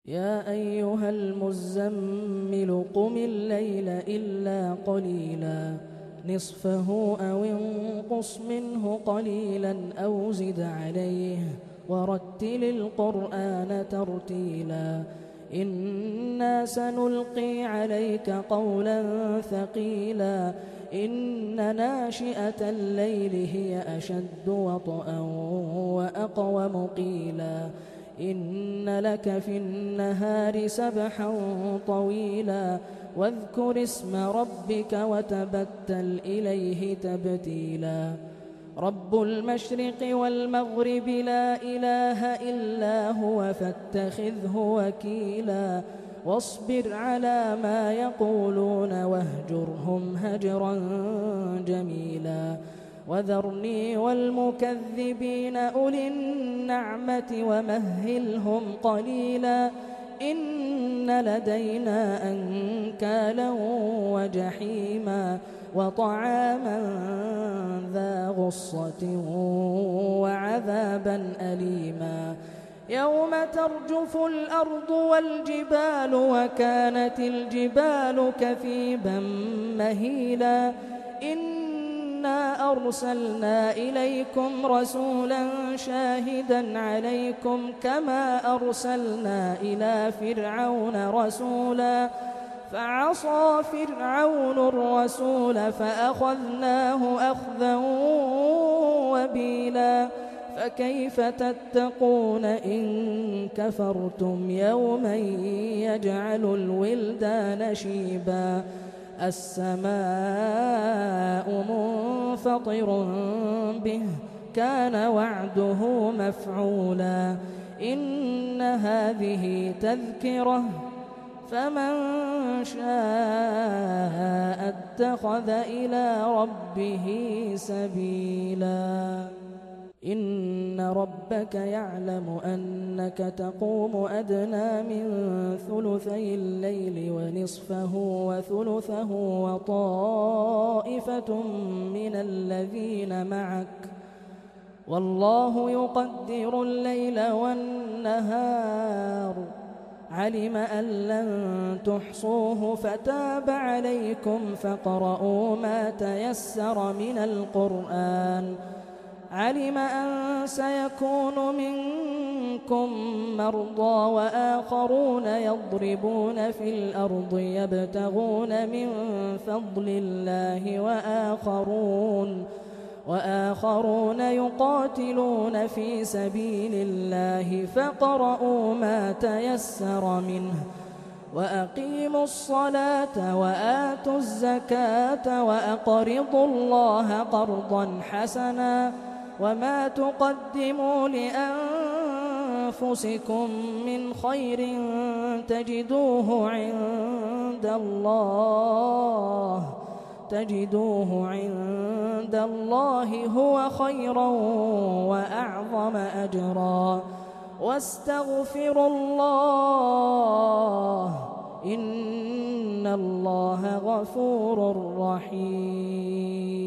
يا أيها المزمل قم الليل إلا قليلا نصفه أو انقص منه قليلا أو زد عليه ورتل القرآن ترتيلا إنا سنلقي عليك قولا ثقيلا إن ناشئة الليل هي أشد وطئا وأقوم قيلا إن لك في النهار سبحا طويلا واذكر اسم ربك وتبتل إليه تبتيلا رب المشرق والمغرب لا إله إلا هو فاتخذه وكيلا واصبر على ما يقولون واهجرهم هجرا جميلا وذرني والمكذبين أولي النعمة ومهلهم قليلا إن لدينا أنكالا وجحيما وطعاما ذا غصة وعذابا أليما يوم ترجف الأرض والجبال وكانت الجبال كثيبا مهيلا إنا أرسلنا إليكم رسولا شاهدا عليكم كما أرسلنا إلى فرعون رسولا فعصى فرعون الرسول فأخذناه أخذا وبيلا فكيف تتقون إن كفرتم يوما يجعل الولدان شيبا السماء منفطر به كان وعده مفعولا إن هذه تذكرة فمن شاء اتخذ إلى ربه سبيلا إن ربك يعلم أنك تقوم أدنى من ثلثي الليل ونصفه وثلثه وطائفة من الذين معك والله يقدر الليل والنهار علم أن لن تحصوه فتاب عليكم فاقرؤوا ما تيسر من القرآن علم أن سيكون منكم مرضى وآخرون يضربون في الأرض يبتغون من فضل الله وآخرون يقاتلون في سبيل الله فاقرؤوا ما تيسر منه وأقيموا الصلاة وآتوا الزكاة وأقرضوا الله قرضا حسنا وما تقدموا لأنفسكم من خير تجدوه عند الله هو خيرا وأعظم أجرا واستغفروا الله إن الله غفور رحيم